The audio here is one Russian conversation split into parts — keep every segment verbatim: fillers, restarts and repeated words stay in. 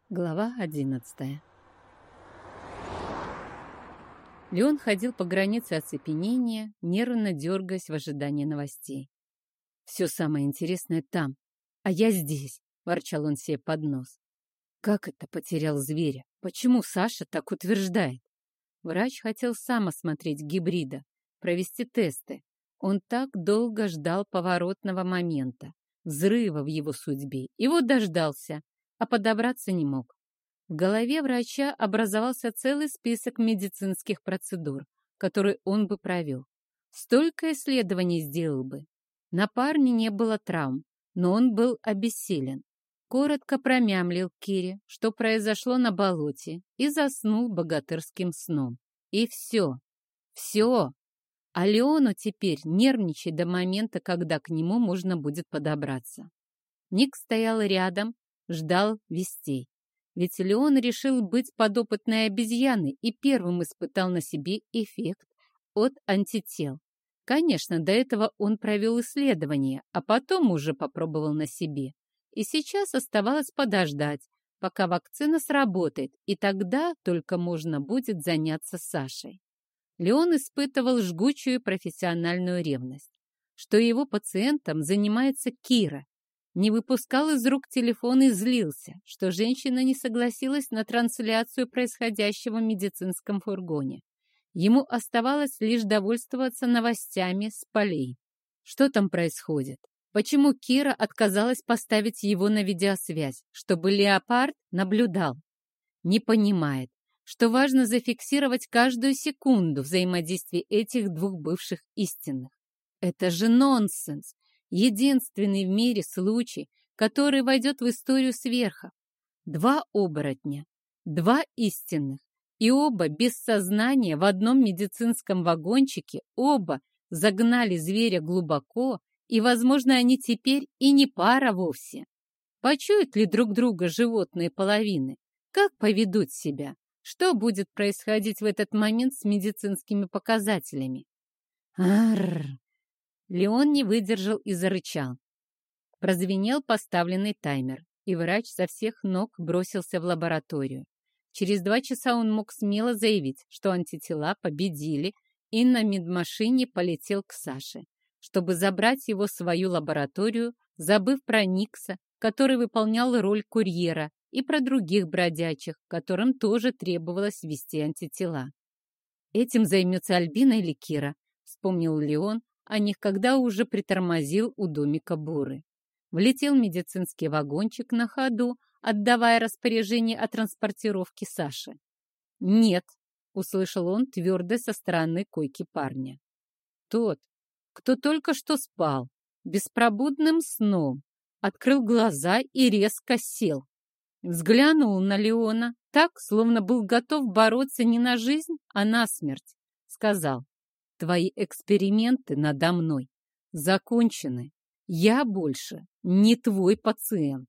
Глава одиннадцатая. Леон ходил по границе оцепенения, нервно дергаясь в ожидании новостей. «Все самое интересное там, а я здесь», — ворчал он себе под нос. «Как это потерял зверя? Почему Саша так утверждает?» Врач хотел сам осмотреть гибрида, провести тесты. Он так долго ждал поворотного момента, взрыва в его судьбе, и вот дождался, а подобраться не мог. В голове врача образовался целый список медицинских процедур, которые он бы провел. Столько исследований сделал бы. На парне не было травм, но он был обессилен. Коротко промямлил Кире, что произошло на болоте, и заснул богатырским сном. И все. Все. А Леону теперь нервничать до момента, когда к нему можно будет подобраться. Ник стоял рядом, ждал вестей. Ведь Леон решил быть подопытной обезьяной и первым испытал на себе эффект от антител. Конечно, до этого он провел исследование, а потом уже попробовал на себе. И сейчас оставалось подождать, пока вакцина сработает, и тогда только можно будет заняться Сашей. Леон испытывал жгучую профессиональную ревность, что его пациентом занимается Кира. Не выпускал из рук телефон и злился, что женщина не согласилась на трансляцию происходящего в медицинском фургоне. Ему оставалось лишь довольствоваться новостями с полей. Что там происходит? Почему Кира отказалась поставить его на видеосвязь, чтобы Леопард наблюдал? Не понимает, что важно зафиксировать каждую секунду взаимодействия этих двух бывших истинных. Это же нонсенс! Единственный в мире случай, который войдет в историю сверхов. Два оборотня, два истинных, и оба без сознания в одном медицинском вагончике, оба загнали зверя глубоко, и, возможно, они теперь и не пара вовсе. Почуют ли друг друга животные половины? Как поведут себя? Что будет происходить в этот момент с медицинскими показателями? Арррр! Леон не выдержал и зарычал. Прозвенел поставленный таймер, и врач со всех ног бросился в лабораторию. Через два часа он мог смело заявить, что антитела победили, и на медмашине полетел к Саше, чтобы забрать его в свою лабораторию, забыв про Никса, который выполнял роль курьера, и про других бродячих, которым тоже требовалось ввести антитела. «Этим займется Альбина или Кира», — вспомнил Леон о них, когда уже притормозил у домика Буры. Влетел медицинский вагончик на ходу, отдавая распоряжение о транспортировке Саши. «Нет», — услышал он твердо со стороны койки парня. Тот, кто только что спал, беспробудным сном, открыл глаза и резко сел. Взглянул на Леона так, словно был готов бороться не на жизнь, а на смерть. Сказал: «Твои эксперименты надо мной закончены. Я больше не твой пациент».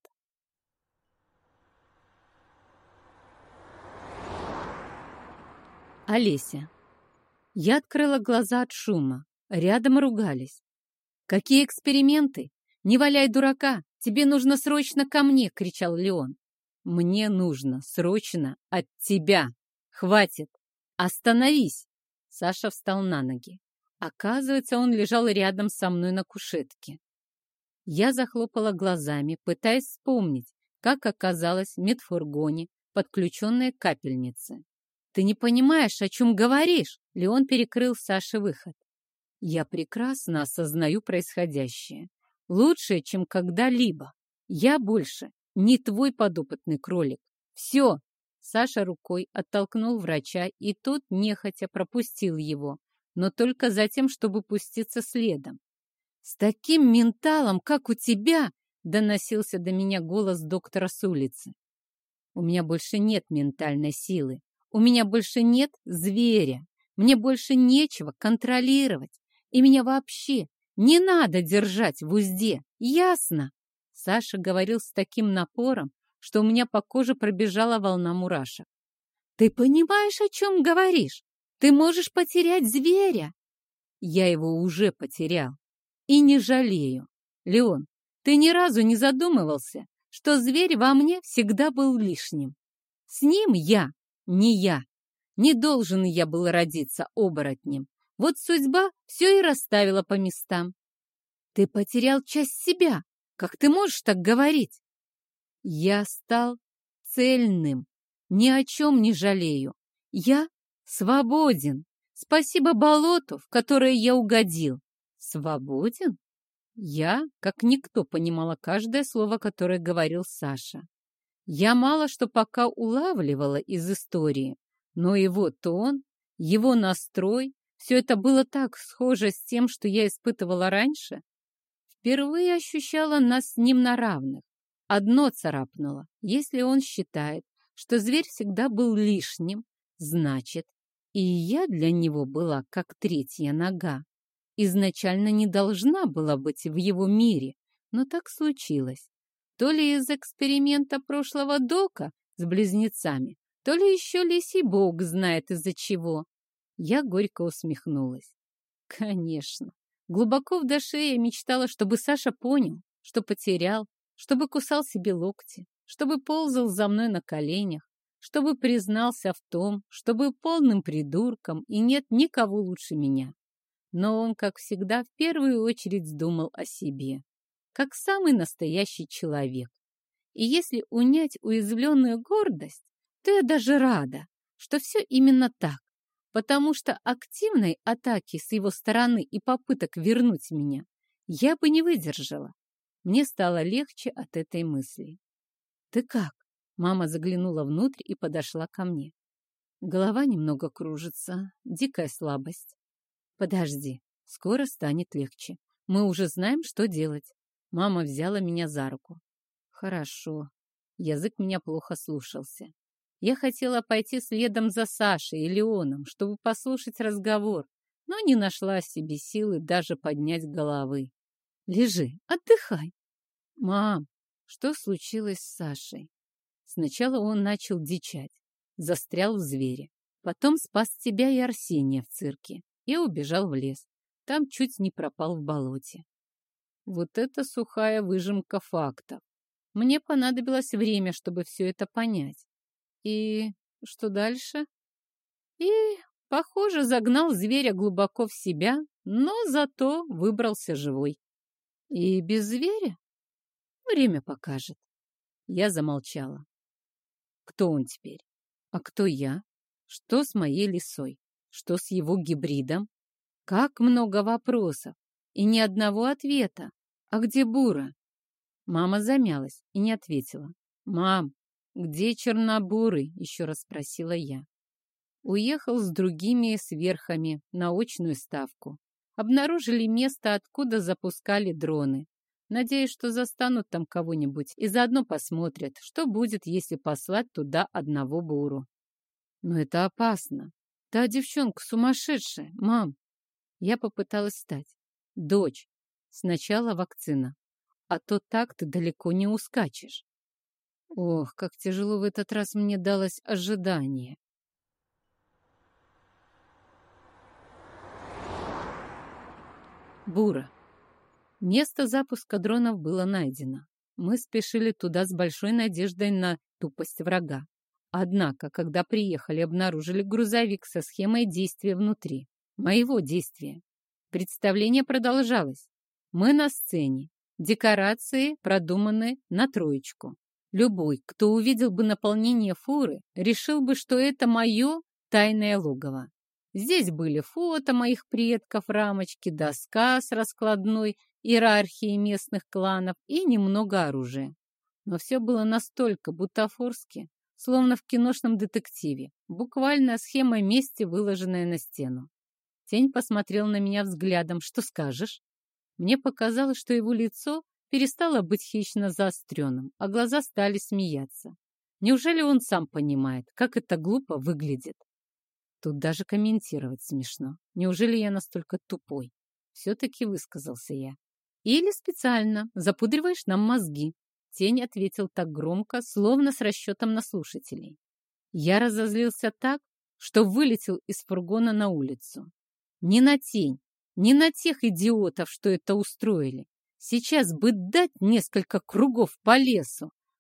Олеся. Я открыла глаза от шума. Рядом ругались. «Какие эксперименты? Не валяй дурака! Тебе нужно срочно ко мне!» — кричал Леон. «Мне нужно срочно от тебя! Хватит! Остановись!» Саша встал на ноги. Оказывается, он лежал рядом со мной на кушетке. Я захлопала глазами, пытаясь вспомнить, как оказалась в медфургоне, подключенная к капельнице. «Ты не понимаешь, о чем говоришь!» Леон перекрыл Саше выход. «Я прекрасно осознаю происходящее. Лучше, чем когда-либо. Я больше не твой подопытный кролик. Все!» Саша рукой оттолкнул врача, и тот нехотя пропустил его, но только за тем, чтобы пуститься следом. «С таким менталом, как у тебя!» — доносился до меня голос доктора с улицы. «У меня больше нет ментальной силы. У меня больше нет зверя. Мне больше нечего контролировать. И меня вообще не надо держать в узде. Ясно?» Саша говорил с таким напором, что у меня по коже пробежала волна мурашек. «Ты понимаешь, о чем говоришь? Ты можешь потерять зверя!» «Я его уже потерял. И не жалею. Леон, ты ни разу не задумывался, что зверь во мне всегда был лишним. С ним я, не я. Не должен я был родиться оборотнем. Вот судьба все и расставила по местам. Ты потерял часть себя. Как ты можешь так говорить? Я стал цельным. Ни о чем не жалею. Я свободен. Спасибо болоту, в которое я угодил. Свободен? Я, как никто, понимала каждое слово, которое говорил Саша. Я мало что пока улавливала из истории, но его тон, его настрой, все это было так схоже с тем, что я испытывала раньше. Впервые ощущала нас с ним на равных. Одно царапнуло. Если он считает, что зверь всегда был лишним, значит, и я для него была как третья нога. Изначально не должна была быть в его мире, но так случилось. То ли из эксперимента прошлого дока с близнецами, то ли еще лисий бог знает из-за чего. Я горько усмехнулась. Конечно, глубоко в душе я мечтала, чтобы Саша понял, что потерял, чтобы кусал себе локти, чтобы ползал за мной на коленях, чтобы признался в том, что был полным придурком и нет никого лучше меня. Но он, как всегда, в первую очередь думал о себе, как самый настоящий человек. И если унять уязвленную гордость, то я даже рада, что все именно так, потому что активной атаки с его стороны и попыток вернуть меня я бы не выдержала. Мне стало легче от этой мысли. «Ты как?» Мама заглянула внутрь и подошла ко мне. Голова немного кружится, дикая слабость. Подожди, скоро станет легче. Мы уже знаем, что делать. Мама взяла меня за руку. Хорошо. Язык меня плохо слушался. Я хотела пойти следом за Сашей и Леоном, чтобы послушать разговор, но не нашла в себе силы даже поднять головы. Лежи, отдыхай. Мам, что случилось с Сашей? Сначала он начал дичать, застрял в звере. Потом спас тебя и Арсения в цирке и убежал в лес. Там чуть не пропал в болоте. Вот это сухая выжимка фактов. Мне понадобилось время, чтобы все это понять. И что дальше? И, похоже, загнал зверя глубоко в себя, но зато выбрался живой. И без зверя? Время покажет. Я замолчала. Кто он теперь? А кто я? Что с моей лисой? Что с его гибридом? Как много вопросов и ни одного ответа. А где Бура? Мама замялась и не ответила. Мам, где Чернобурый? Еще раз спросила я. Уехал с другими сверхами на очную ставку. Обнаружили место, откуда запускали дроны. Надеюсь, что застанут там кого-нибудь и заодно посмотрят, что будет, если послать туда одного Буру. Но это опасно. Та девчонка сумасшедшая, мам. Я попыталась встать. Дочь, сначала вакцина, а то так ты далеко не ускачешь. Ох, как тяжело в этот раз мне далось ожидание. Бура. Место запуска дронов было найдено. Мы спешили туда с большой надеждой на тупость врага. Однако, когда приехали, обнаружили грузовик со схемой действия внутри. Моего действия. Представление продолжалось. Мы на сцене. Декорации продуманы на троечку. Любой, кто увидел бы наполнение фуры, решил бы, что это мое тайное логово. Здесь были фото моих предков, рамочки, доска с раскладной иерархией местных кланов и немного оружия. Но все было настолько бутафорски, словно в киношном детективе, буквально схема мести, выложенная на стену. Тень посмотрел на меня взглядом. «Что скажешь?» Мне показалось, что его лицо перестало быть хищно заостренным, а глаза стали смеяться. Неужели он сам понимает, как это глупо выглядит? Тут даже комментировать смешно. Неужели я настолько тупой? Все-таки высказался я. Или специально запудриваешь нам мозги. Тень ответил так громко, словно с расчетом на слушателей. Я разозлился так, что вылетел из фургона на улицу. Не на тень, не на тех идиотов, что это устроили. Сейчас бы дать несколько кругов по лесу,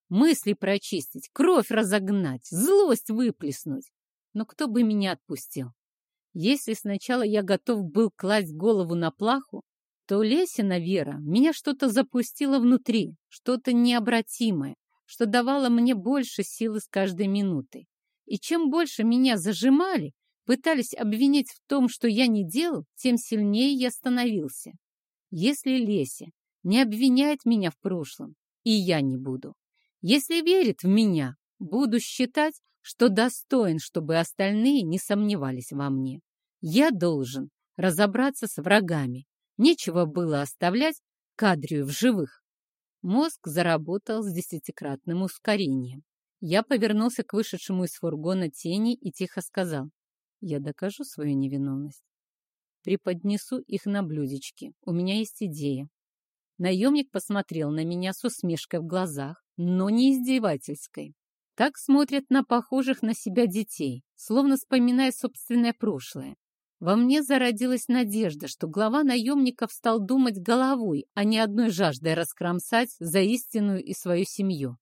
мысли прочистить, кровь разогнать, злость выплеснуть. Но кто бы меня отпустил? Если сначала я готов был класть голову на плаху, то Лесина вера меня что-то запустило внутри, что-то необратимое, что давало мне больше силы с каждой минутой. И чем больше меня зажимали, пытались обвинить в том, что я не делал, тем сильнее я становился. Если Леся не обвиняет меня в прошлом, и я не буду. Если верит в меня, буду считать, что достоин, чтобы остальные не сомневались во мне. Я должен разобраться с врагами. Нечего было оставлять Кадрию в живых. Мозг заработал с десятикратным ускорением. Я повернулся к вышедшему из фургона тени и тихо сказал: «Я докажу свою невиновность. Преподнесу их на блюдечке. У меня есть идея». Наемник посмотрел на меня с усмешкой в глазах, но не издевательской. Так смотрят на похожих на себя детей, словно вспоминая собственное прошлое. Во мне зародилась надежда, что глава наемников стал думать головой, а не одной жаждой раскромсать за истинную и свою семью.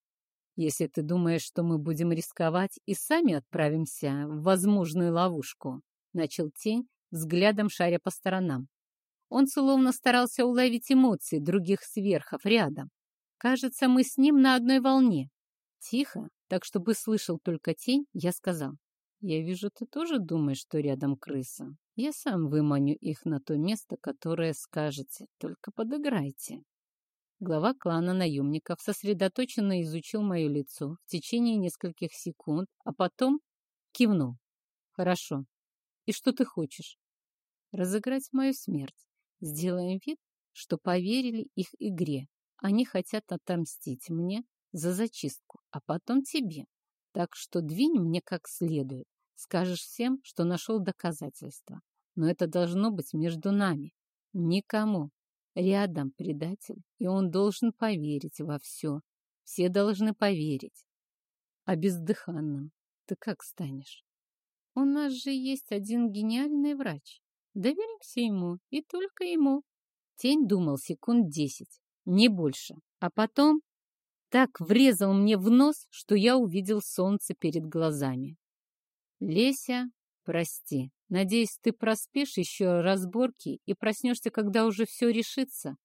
«Если ты думаешь, что мы будем рисковать и сами отправимся в возможную ловушку», — начал тень, взглядом шаря по сторонам. Он словно старался уловить эмоции других сверхов рядом. Кажется, мы с ним на одной волне. Тихо, так чтобы слышал только тень, я сказал: «Я вижу, ты тоже думаешь, что рядом крыса. Я сам выманю их на то место, которое скажете. Только подыграйте». Глава клана наемников сосредоточенно изучил мое лицо в течение нескольких секунд, а потом кивнул. «Хорошо. И что ты хочешь?» «Разыграть мою смерть. Сделаем вид, что поверили их игре. Они хотят отомстить мне за зачистку, а потом тебе. Так что двинь мне как следует. Скажешь всем, что нашел доказательства. Но это должно быть между нами. Никому. Рядом предатель, и он должен поверить во все. Все должны поверить. А бездыханным ты как станешь? У нас же есть один гениальный врач. Доверимся ему, и только ему». Тень думал секунд десять, не больше. А потом так врезал мне в нос, что я увидел солнце перед глазами. «Леся, прости. Надеюсь, ты проспишь еще разборки и проснешься, когда уже все решится».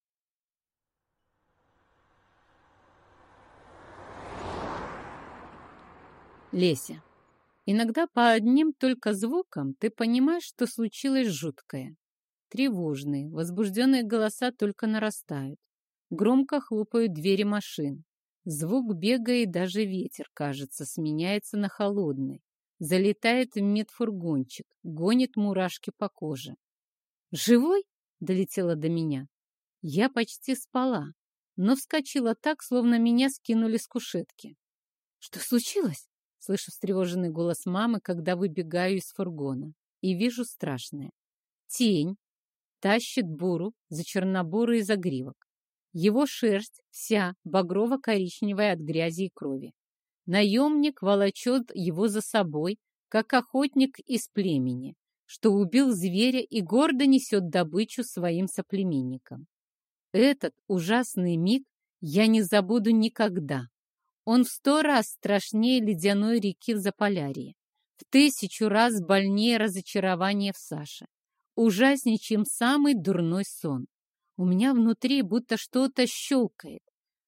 Леся. Иногда по одним только звукам ты понимаешь, что случилось жуткое. Тревожные, возбужденные голоса только нарастают. Громко хлопают двери машин. Звук бега и даже ветер, кажется, сменяется на холодный. Залетает в медфургончик, гонит мурашки по коже. «Живой?» — долетело до меня. Я почти спала, но вскочила так, словно меня скинули с кушетки. «Что случилось?» — слышу встревоженный голос мамы, когда выбегаю из фургона. И вижу страшное. Тень тащит буру за чернобурый загривок. Его шерсть вся багрово-коричневая от грязи и крови. Наемник волочет его за собой, как охотник из племени, что убил зверя и гордо несет добычу своим соплеменникам. Этот ужасный миг я не забуду никогда. Он в сто раз страшнее ледяной реки в Заполярье, в тысячу раз больнее разочарования в Саше, ужаснее, чем самый дурной сон. У меня внутри будто что-то щелкает.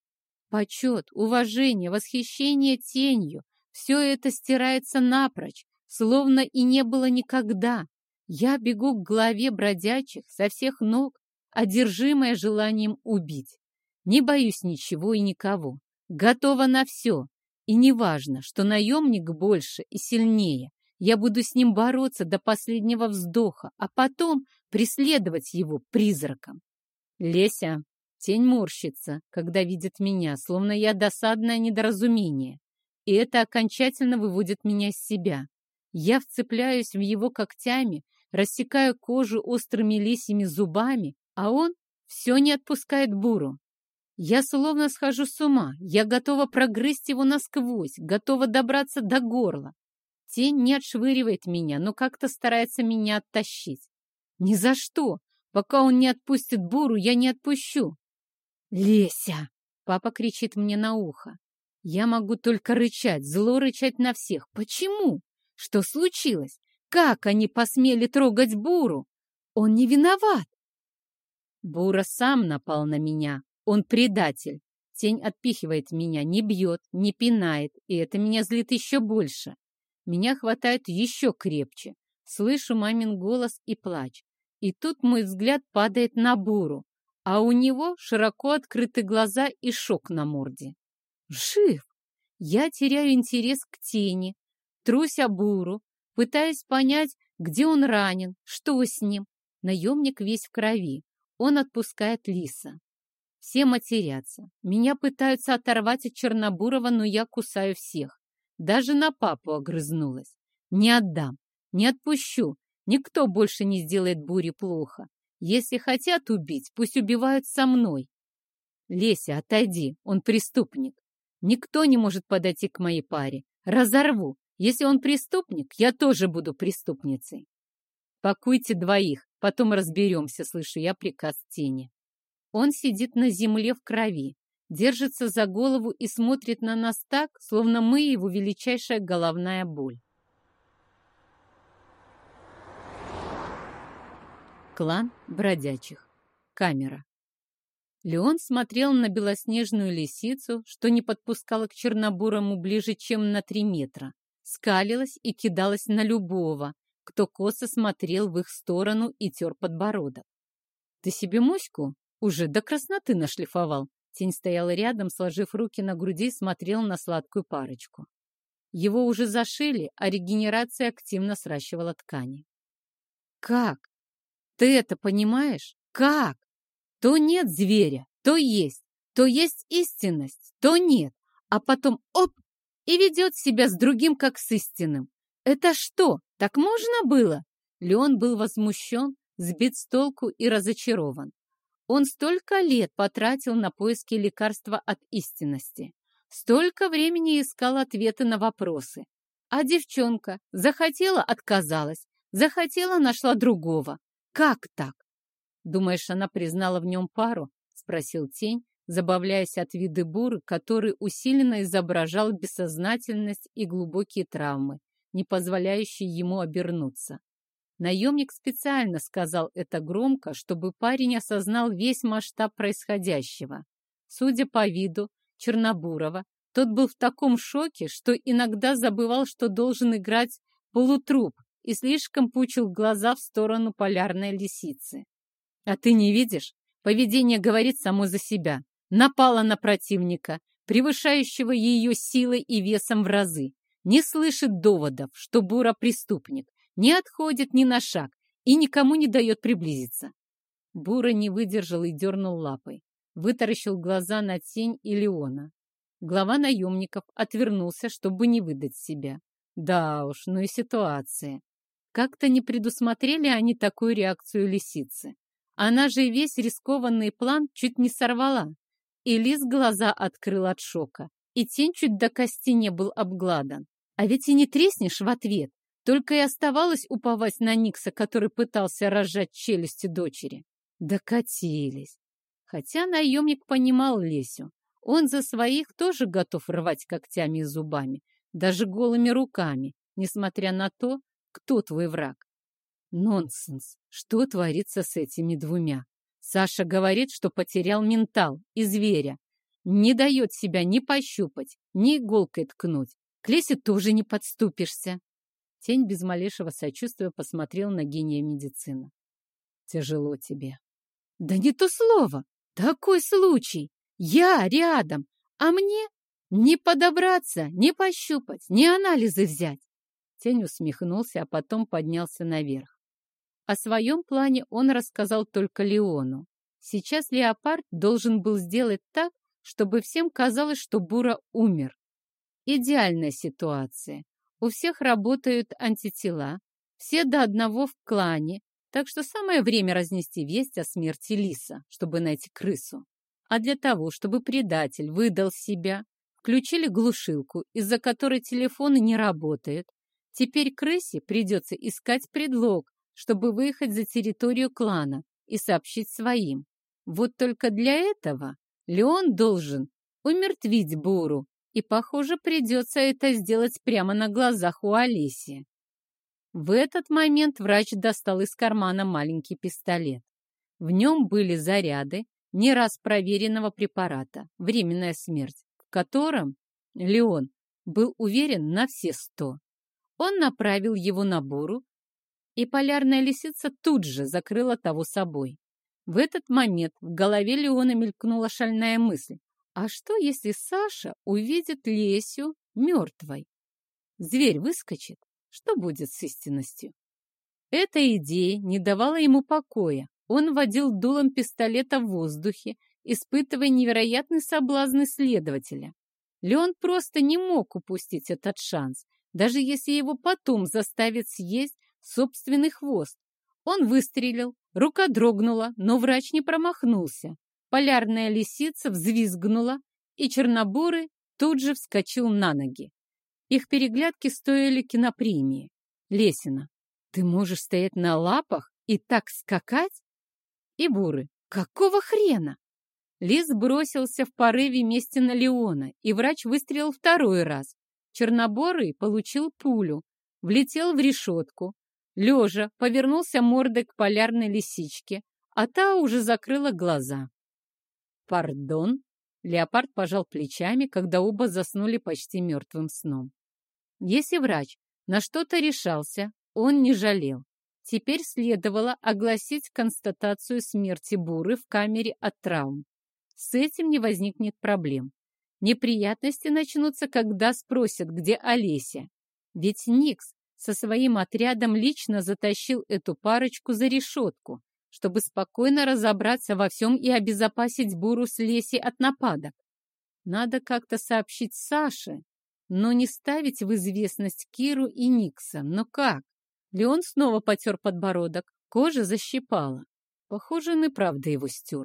Почет, уважение, восхищение тенью — все это стирается напрочь, словно и не было никогда. Я бегу к главе бродячих со всех ног, одержимая желанием убить. Не боюсь ничего и никого. Готова на все. И неважно, что наемник больше и сильнее. Я буду с ним бороться до последнего вздоха, а потом преследовать его призраком. Леся. Тень морщится, когда видит меня, словно я досадное недоразумение. И это окончательно выводит меня из себя. Я вцепляюсь в его когтями, рассекаю кожу острыми лисьими зубами, а он все не отпускает буру. Я словно схожу с ума. Я готова прогрызть его насквозь, готова добраться до горла. Тень не отшвыривает меня, но как-то старается меня оттащить. Ни за что. Пока он не отпустит буру, я не отпущу. «Леся!» — Папа кричит мне на ухо. Я могу только рычать, зло рычать на всех. Почему? Что случилось? Как они посмели трогать Буру? Он не виноват. Бура сам напал на меня. Он предатель. Тень отпихивает меня, не бьет, не пинает, и это меня злит еще больше. Меня хватает еще крепче. Слышу мамин голос и плач. И тут мой взгляд падает на Буру, а у него широко открыты глаза и шок на морде. Жив! Я теряю интерес к тени, трусь о Буру, пытаясь понять, где он ранен, что с ним. Наемник весь в крови. Он отпускает Лиса. Все матерятся. Меня пытаются оторвать от Чернобурова, но я кусаю всех. Даже на папу огрызнулась. Не отдам, не отпущу. Никто больше не сделает Буре плохо. Если хотят убить, пусть убивают со мной. Леся, отойди, он преступник. Никто не может подойти к моей паре. Разорву. Если он преступник, я тоже буду преступницей. Пакуйте двоих, потом разберемся, слышу я приказ тени. Он сидит на земле в крови, держится за голову и смотрит на нас так, словно мы его величайшая головная боль. Клан бродячих. Камера. Леон смотрел на белоснежную лисицу, что не подпускала к Чернобурому ближе, чем на три метра, скалилась и кидалась на любого, кто косо смотрел в их сторону и тер подбородок. «Ты себе моську уже до красноты нашлифовал?» Тень стоял рядом, сложив руки на груди, и смотрел на сладкую парочку. Его уже зашили, а регенерация активно сращивала ткани. «Как? Ты это понимаешь? Как? То нет зверя, то есть, то есть истинность, то нет, а потом оп, и ведет себя с другим, как с истинным. Это что, так можно было?» Леон был возмущен, сбит с толку и разочарован. Он столько лет потратил на поиски лекарства от истинности, столько времени искал ответы на вопросы. А девчонка захотела — отказалась, захотела — нашла другого. Как так? «Думаешь, она признала в нем пару?» — спросил тень, забавляясь от вида Буры, который усиленно изображал бессознательность и глубокие травмы, не позволяющие ему обернуться. Наемник специально сказал это громко, чтобы парень осознал весь масштаб происходящего. Судя по виду Чернобурова, тот был в таком шоке, что иногда забывал, что должен играть полутруп, и слишком пучил глаза в сторону полярной лисицы. «А ты не видишь? Поведение говорит само за себя. Напала на противника, превышающего ее силой и весом в разы. Не слышит доводов, что Бура преступник, не отходит ни на шаг и никому не дает приблизиться». Бура не выдержал и дернул лапой. Вытаращил глаза на тень и Леона. Глава наемников отвернулся, чтобы не выдать себя. Да уж, ну и ситуация. Как-то не предусмотрели они такую реакцию лисицы. Она же весь рискованный план чуть не сорвала. И лис глаза открыл от шока, и тень чуть до кости не был обгладан. А ведь и не треснешь в ответ. Только и оставалось уповать на Никса, который пытался разжать челюсти дочери. Докатились. Хотя наемник понимал Лесю. Он за своих тоже готов рвать когтями и зубами, даже голыми руками, несмотря на то, кто твой враг. Нонсенс. Что творится с этими двумя? Саша говорит, что потерял ментал и зверя. Не дает себя ни пощупать, ни иголкой ткнуть. К Лесе тоже не подступишься. Тень без малейшего сочувствия посмотрел на гения медицины. Тяжело тебе. Да не то слово. Такой случай. Я рядом, а мне не подобраться, не пощупать, не анализы взять. Тень усмехнулся, а потом поднялся наверх. О своем плане он рассказал только Леону. Сейчас леопард должен был сделать так, чтобы всем казалось, что Бура умер. Идеальная ситуация. У всех работают антитела, все до одного в клане, так что самое время разнести весть о смерти лиса, чтобы найти крысу. А для того, чтобы предатель выдал себя, включили глушилку, из-за которой телефоны не работают. Теперь крысе придется искать предлог, чтобы выехать за территорию клана и сообщить своим. Вот только для этого Леон должен умертвить буру, и, похоже, придется это сделать прямо на глазах у Олеси. В этот момент врач достал из кармана маленький пистолет. В нем были заряды не раз проверенного препарата «Временная смерть», в котором Леон был уверен на все сто. Он направил его на буру, и полярная лисица тут же закрыла того собой. В этот момент в голове Леона мелькнула шальная мысль. А что, если Саша увидит Лесю мертвой? Зверь выскочит. Что будет с истинностью? Эта идея не давала ему покоя. Он водил дулом пистолета в воздухе, испытывая невероятный соблазн исследователя. Леон просто не мог упустить этот шанс, даже если его потом заставят съесть собственный хвост. Он выстрелил, рука дрогнула, но врач не промахнулся. Полярная лисица взвизгнула, и чернобурый тут же вскочил на ноги. Их переглядки стоили кинопремии. Лесина, ты можешь стоять на лапах и так скакать? И буры, какого хрена? Лис бросился в порыве мести на Леона, и врач выстрелил второй раз. Чернобурый получил пулю, влетел в решетку. Лежа повернулся мордой к полярной лисичке, а та уже закрыла глаза. «Пардон?» — леопард пожал плечами, когда оба заснули почти мертвым сном. Если врач на что-то решался, он не жалел. Теперь следовало огласить констатацию смерти буры в камере от травм. С этим не возникнет проблем. Неприятности начнутся, когда спросят, где Олеся. Ведь Никс со своим отрядом лично затащил эту парочку за решетку, чтобы спокойно разобраться во всем и обезопасить буру с Лесей от нападок. Надо как-то сообщить Саше, но не ставить в известность Киру и Никса. Но как? Леон снова потер подбородок, кожа защипала. Похоже, он и правда его стер.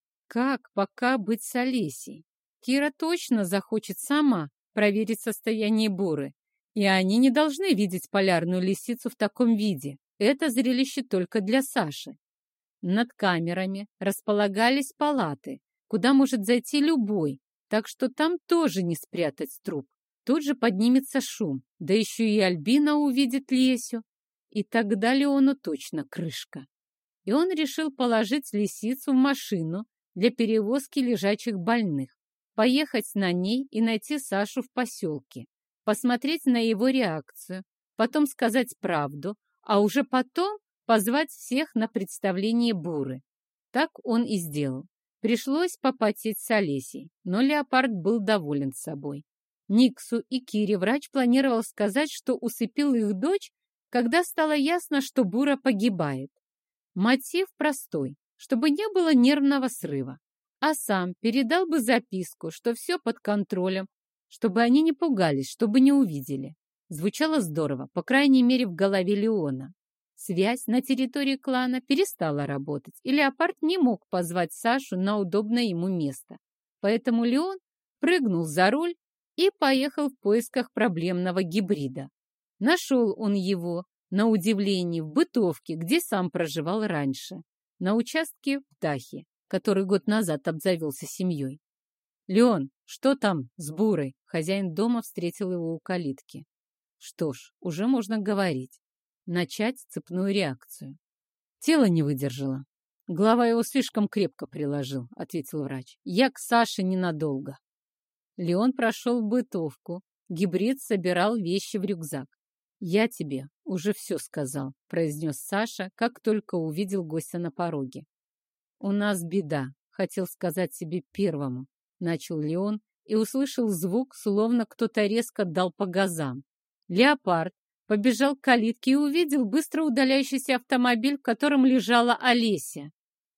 Как пока быть с Олесей? Кира точно захочет сама проверить состояние буры, и они не должны видеть полярную лисицу в таком виде. Это зрелище только для Саши. Над камерами располагались палаты, куда может зайти любой, так что там тоже не спрятать труп. Тут же поднимется шум, да еще и Альбина увидит Лесю, и тогда Леону точно крышка. И он решил положить лисицу в машину для перевозки лежачих больных, поехать на ней и найти Сашу в поселке, посмотреть на его реакцию, потом сказать правду, а уже потом позвать всех на представление буры. Так он и сделал. Пришлось попотеть с Олесей, но леопард был доволен собой. Никсу и Кире врач планировал сказать, что усыпил их дочь, когда стало ясно, что бура погибает. Мотив простой, чтобы не было нервного срыва, а сам передал бы записку, что все под контролем, чтобы они не пугались, чтобы не увидели. Звучало здорово, по крайней мере в голове Леона. Связь на территории клана перестала работать, и леопард не мог позвать Сашу на удобное ему место. Поэтому Леон прыгнул за руль и поехал в поисках проблемного гибрида. Нашел он его, на удивление, в бытовке, где сам проживал раньше, на участке Птахи, который год назад обзавелся семьей. «Леон, что там с бурой?» Хозяин дома встретил его у калитки. Что ж, уже можно говорить. Начать цепную реакцию. Тело не выдержало. Голова его слишком крепко приложил, ответил врач. Я к Саше ненадолго. Леон прошел в бытовку. Гибрид собирал вещи в рюкзак. «Я тебе уже все сказал», — произнес Саша, как только увидел гостя на пороге. «У нас беда», — хотел сказать себе первому, — начал Леон и услышал звук, словно кто-то резко дал по газам. Леопард побежал к калитке и увидел быстро удаляющийся автомобиль, в котором лежала Олеся.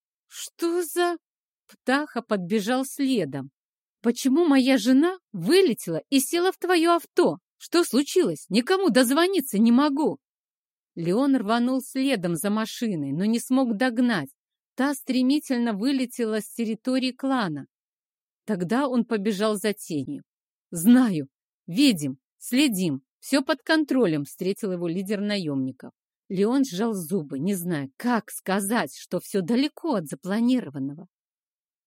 «Что за...» Птаха подбежал следом. «Почему моя жена вылетела и села в твое авто? Что случилось? Никому дозвониться не могу!» Леон рванул следом за машиной, но не смог догнать. Та стремительно вылетела с территории клана. Тогда он побежал за тенью. «Знаю, видим, следим, все под контролем», — встретил его лидер наемников. Леон сжал зубы, не зная, как сказать, что все далеко от запланированного.